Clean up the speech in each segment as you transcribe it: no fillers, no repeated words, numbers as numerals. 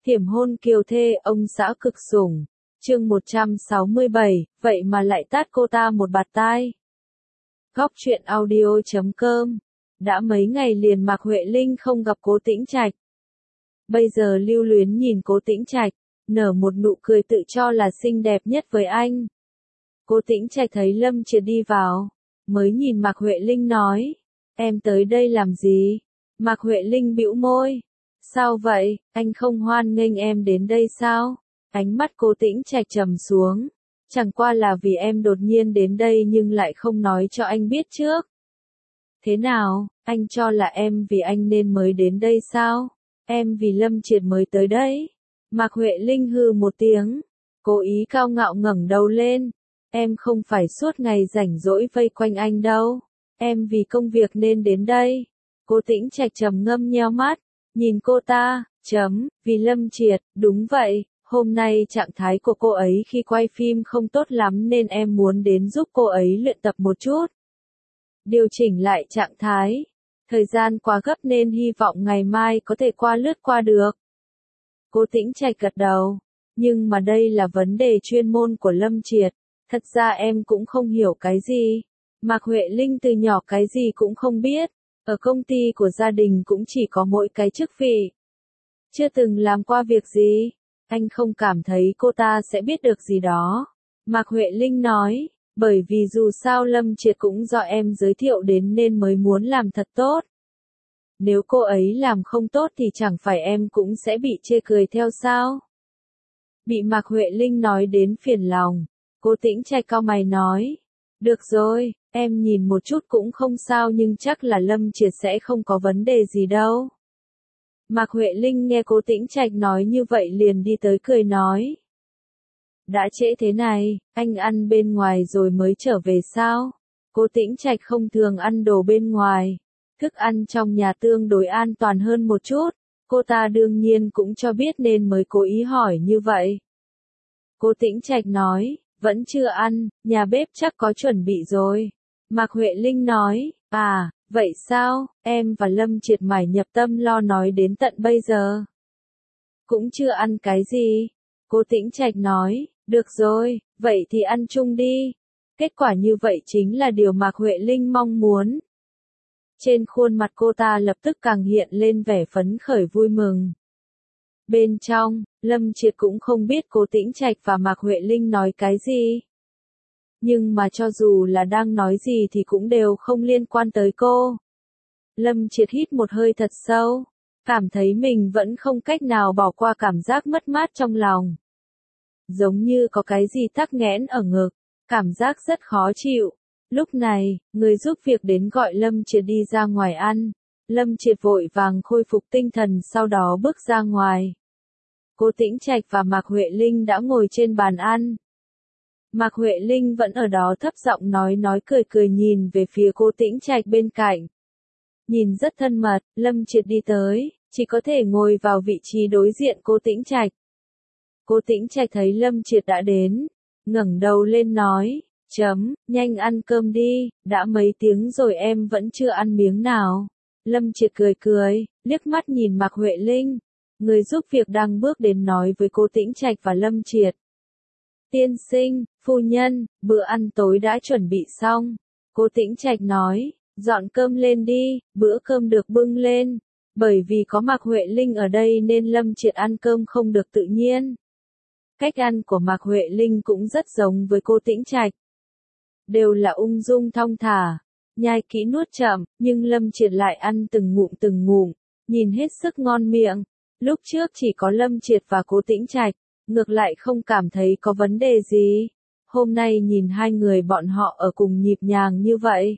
Hiểm hôn kiều thê, ông xã cực sủng. Chương 167, vậy mà lại tát cô ta một bạt tai. Góc truyện audio.com. Đã mấy ngày liền Mạc Huệ Linh không gặp Cố Tĩnh Trạch. Bây giờ lưu luyến nhìn Cố Tĩnh Trạch, nở một nụ cười tự cho là xinh đẹp nhất với anh. Cố Tĩnh Trạch thấy Lâm Triệt đi vào, mới nhìn Mạc Huệ Linh nói, em tới đây làm gì? Mạc Huệ Linh bĩu môi. Sao vậy, anh không hoan nghênh em đến đây sao? Ánh mắt Cố Tĩnh Trạch trầm xuống. Chẳng qua là vì em đột nhiên đến đây nhưng lại không nói cho anh biết trước. Thế nào, anh cho là em vì anh nên mới đến đây sao? Em vì Lâm Triệt mới tới đấy. Mạc Huệ Linh hừ một tiếng, cố ý cao ngạo ngẩng đầu lên. Em không phải suốt ngày rảnh rỗi vây quanh anh đâu. Em vì công việc nên đến đây. Cố Tĩnh Trạch trầm ngâm nheo mắt, nhìn cô ta, vì Lâm Triệt, đúng vậy, hôm nay trạng thái của cô ấy khi quay phim không tốt lắm nên em muốn đến giúp cô ấy luyện tập một chút. Điều chỉnh lại trạng thái. Thời gian quá gấp nên hy vọng ngày mai có thể lướt qua được. Cố Tĩnh Trạch gật đầu. Nhưng mà đây là vấn đề chuyên môn của Lâm Triệt. Thật ra em cũng không hiểu cái gì. Mạc Huệ Linh từ nhỏ cái gì cũng không biết. Ở công ty của gia đình cũng chỉ có mỗi cái chức vị. Chưa từng làm qua việc gì. Anh không cảm thấy cô ta sẽ biết được gì đó. Mạc Huệ Linh nói, bởi vì dù sao Lâm Triệt cũng do em giới thiệu đến nên mới muốn làm thật tốt. Nếu cô ấy làm không tốt thì chẳng phải em cũng sẽ bị chê cười theo sao? Bị Mạc Huệ Linh nói đến phiền lòng, Cố Tĩnh Trạch cau mày nói, được rồi, em nhìn một chút cũng không sao nhưng chắc là Lâm Triệt sẽ không có vấn đề gì đâu. Mạc Huệ Linh nghe Cố Tĩnh Trạch nói như vậy liền đi tới cười nói. Đã trễ thế này, anh ăn bên ngoài rồi mới trở về sao? Cố Tĩnh Trạch không thường ăn đồ bên ngoài. Thức ăn trong nhà tương đối an toàn hơn một chút. Cô ta đương nhiên cũng cho biết nên mới cố ý hỏi như vậy. Cố Tĩnh Trạch nói, vẫn chưa ăn, nhà bếp chắc có chuẩn bị rồi. Mạc Huệ Linh nói, à, vậy sao, em và Lâm Triệt mải nhập tâm lo nói đến tận bây giờ. Cũng chưa ăn cái gì. Cố Tĩnh Trạch nói, được rồi, vậy thì ăn chung đi. Kết quả như vậy chính là điều Mạc Huệ Linh mong muốn. Trên khuôn mặt cô ta lập tức càng hiện lên vẻ phấn khởi vui mừng. Bên trong, Lâm Triệt cũng không biết Cố Tĩnh Trạch và Mạc Huệ Linh nói cái gì. Nhưng mà cho dù là đang nói gì thì cũng đều không liên quan tới cô. Lâm Triệt hít một hơi thật sâu, cảm thấy mình vẫn không cách nào bỏ qua cảm giác mất mát trong lòng. Giống như có cái gì tắc nghẽn ở ngực, cảm giác rất khó chịu. Lúc này, người giúp việc đến gọi Lâm Triệt đi ra ngoài ăn. Lâm Triệt vội vàng khôi phục tinh thần sau đó bước ra ngoài. Cố Tĩnh Trạch và Mạc Huệ Linh đã ngồi trên bàn ăn. Mạc Huệ Linh vẫn ở đó thấp giọng nói cười cười nhìn về phía Cố Tĩnh Trạch bên cạnh. Nhìn rất thân mật, Lâm Triệt đi tới, chỉ có thể ngồi vào vị trí đối diện Cố Tĩnh Trạch. Cố Tĩnh Trạch thấy Lâm Triệt đã đến, ngẩng đầu lên nói, nhanh ăn cơm đi, đã mấy tiếng rồi em vẫn chưa ăn miếng nào. Lâm Triệt cười cười, liếc mắt nhìn Mạc Huệ Linh. Người giúp việc đang bước đến nói với Cố Tĩnh Trạch và Lâm Triệt. Tiên sinh, phu nhân, bữa ăn tối đã chuẩn bị xong. Cố Tĩnh Trạch nói, dọn cơm lên đi, bữa cơm được bưng lên. Bởi vì có Mạc Huệ Linh ở đây nên Lâm Triệt ăn cơm không được tự nhiên. Cách ăn của Mạc Huệ Linh cũng rất giống với Cố Tĩnh Trạch. Đều là ung dung thong thả, nhai kỹ nuốt chậm, nhưng Lâm Triệt lại ăn từng ngụm, nhìn hết sức ngon miệng. Lúc trước chỉ có Lâm Triệt và Cố Tĩnh Trạch, ngược lại không cảm thấy có vấn đề gì. Hôm nay nhìn hai người bọn họ ở cùng nhịp nhàng như vậy.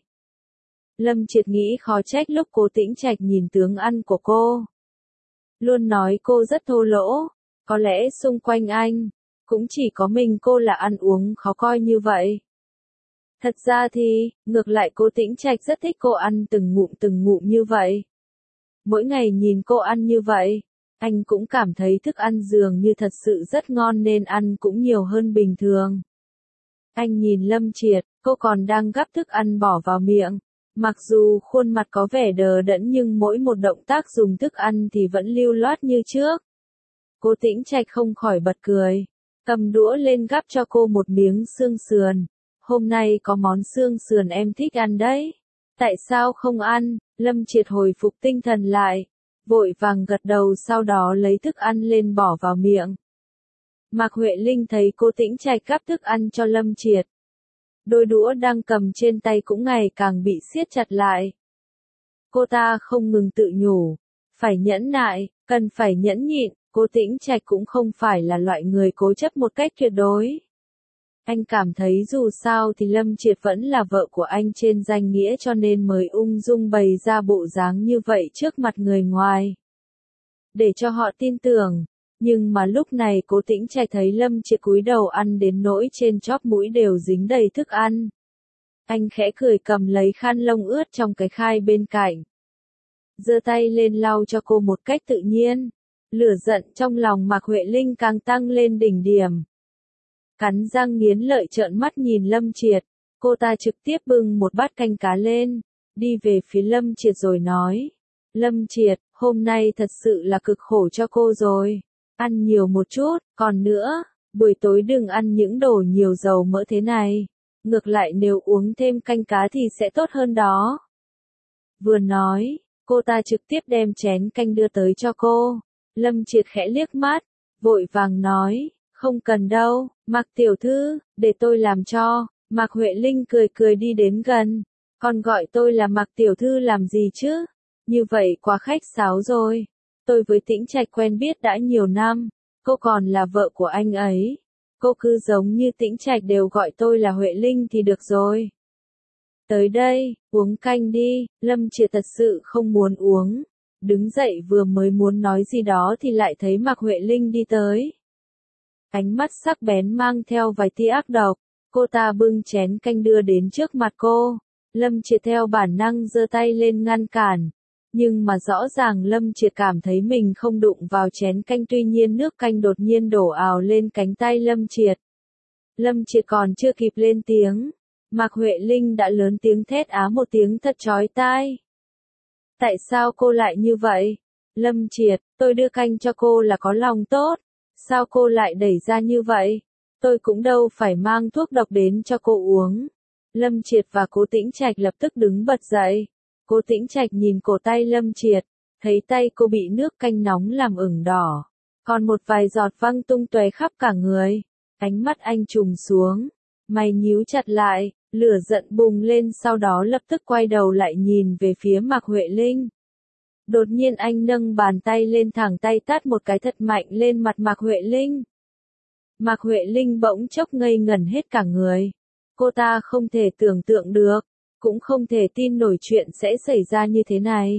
Lâm Triệt nghĩ khó trách lúc Cố Tĩnh Trạch nhìn tướng ăn của cô. Luôn nói cô rất thô lỗ, có lẽ xung quanh anh, cũng chỉ có mình cô là ăn uống khó coi như vậy. Thật ra thì, ngược lại Cố Tĩnh Trạch rất thích cô ăn từng ngụm như vậy. Mỗi ngày nhìn cô ăn như vậy, anh cũng cảm thấy thức ăn dường như thật sự rất ngon nên ăn cũng nhiều hơn bình thường. Anh nhìn Lâm Triệt, cô còn đang gắp thức ăn bỏ vào miệng. Mặc dù khuôn mặt có vẻ đờ đẫn nhưng mỗi một động tác dùng thức ăn thì vẫn lưu loát như trước. Cố Tĩnh Trạch không khỏi bật cười, cầm đũa lên gắp cho cô một miếng xương sườn. Hôm nay có món xương sườn em thích ăn đấy. Tại sao không ăn? Lâm Triệt hồi phục tinh thần lại, vội vàng gật đầu sau đó lấy thức ăn lên bỏ vào miệng. Mạc Huệ Linh thấy Cố Tĩnh Trạch gắp thức ăn cho Lâm Triệt. Đôi đũa đang cầm trên tay cũng ngày càng bị siết chặt lại. Cô ta không ngừng tự nhủ, phải nhẫn nại, cần phải nhẫn nhịn, Cố Tĩnh Trạch cũng không phải là loại người cố chấp một cách tuyệt đối. Anh cảm thấy dù sao thì Lâm Triệt vẫn là vợ của anh trên danh nghĩa cho nên mới ung dung bày ra bộ dáng như vậy trước mặt người ngoài. Để cho họ tin tưởng, nhưng mà lúc này Cố Tĩnh Trạch thấy Lâm Triệt cúi đầu ăn đến nỗi trên chóp mũi đều dính đầy thức ăn. Anh khẽ cười cầm lấy khăn lông ướt trong cái khai bên cạnh. Giơ tay lên lau cho cô một cách tự nhiên. Lửa giận trong lòng Mạc Huệ Linh càng tăng lên đỉnh điểm. Cắn răng nghiến lợi trợn mắt nhìn Lâm Triệt, cô ta trực tiếp bưng một bát canh cá lên, đi về phía Lâm Triệt rồi nói. Lâm Triệt, hôm nay thật sự là cực khổ cho cô rồi. Ăn nhiều một chút, còn nữa, buổi tối đừng ăn những đồ nhiều dầu mỡ thế này. Ngược lại nếu uống thêm canh cá thì sẽ tốt hơn đó. Vừa nói, cô ta trực tiếp đem chén canh đưa tới cho cô. Lâm Triệt khẽ liếc mắt, vội vàng nói, không cần đâu, Mạc tiểu thư, để tôi làm cho. Mạc Huệ Linh cười cười đi đến gần, còn gọi tôi là Mạc tiểu thư làm gì chứ? Như vậy quá khách sáo rồi. Tôi với Tĩnh Trạch quen biết đã nhiều năm, cô còn là vợ của anh ấy. Cô cứ giống như Tĩnh Trạch đều gọi tôi là Huệ Linh thì được rồi. Tới đây, uống canh đi. Lâm Triệt thật sự không muốn uống. Đứng dậy vừa mới muốn nói gì đó thì lại thấy Mạc Huệ Linh đi tới. Ánh mắt sắc bén mang theo vài tia ác độc, cô ta bưng chén canh đưa đến trước mặt cô. Lâm Triệt theo bản năng giơ tay lên ngăn cản, nhưng mà rõ ràng Lâm Triệt cảm thấy mình không đụng vào chén canh, tuy nhiên nước canh đột nhiên đổ ào lên cánh tay Lâm Triệt. Lâm Triệt còn chưa kịp lên tiếng, Mạc Huệ Linh đã lớn tiếng thét á một tiếng thật chói tai. Tại sao cô lại như vậy? Lâm Triệt, tôi đưa canh cho cô là có lòng tốt. Sao cô lại đẩy ra như vậy? Tôi cũng đâu phải mang thuốc độc đến cho cô uống. Lâm Triệt và Cố Tĩnh Trạch lập tức đứng bật dậy. Cố Tĩnh Trạch nhìn cổ tay Lâm Triệt, thấy tay cô bị nước canh nóng làm ửng đỏ, còn một vài giọt văng tung tóe khắp cả người. Ánh mắt anh trùng xuống, mày nhíu chặt lại, lửa giận bùng lên, sau đó lập tức quay đầu lại nhìn về phía Mạc Huệ Linh. Đột nhiên anh nâng bàn tay lên thẳng tay tát một cái thật mạnh lên mặt Mạc Huệ Linh. Mạc Huệ Linh bỗng chốc ngây ngẩn hết cả người. Cô ta không thể tưởng tượng được, cũng không thể tin nổi chuyện sẽ xảy ra như thế này.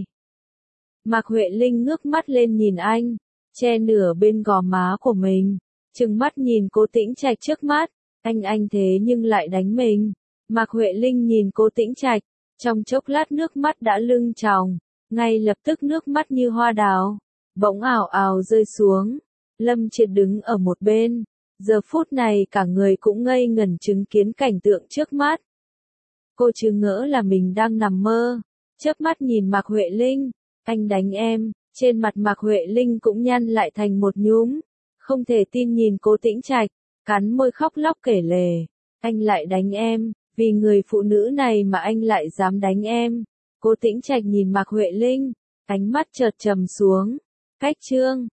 Mạc Huệ Linh ngước mắt lên nhìn anh, che nửa bên gò má của mình, trừng mắt nhìn Cố Tĩnh Trạch trước mắt. Anh thế nhưng lại đánh mình. Mạc Huệ Linh nhìn Cố Tĩnh Trạch, trong chốc lát nước mắt đã lưng tròng, ngay lập tức nước mắt như hoa đào, bỗng ào ào rơi xuống. Lâm Triệt đứng ở một bên, giờ phút này cả người cũng ngây ngẩn chứng kiến cảnh tượng trước mắt. Cô chứ ngỡ là mình đang nằm mơ, chớp mắt nhìn Mạc Huệ Linh, anh đánh em. Trên mặt Mạc Huệ Linh cũng nhăn lại thành một nhúm, không thể tin nhìn Cố Tĩnh Trạch, cắn môi khóc lóc kể lể, anh lại đánh em, vì người phụ nữ này mà anh lại dám đánh em. Cố Tĩnh Trạch nhìn Mạc Huệ Linh, ánh mắt chợt trầm xuống. Cách chương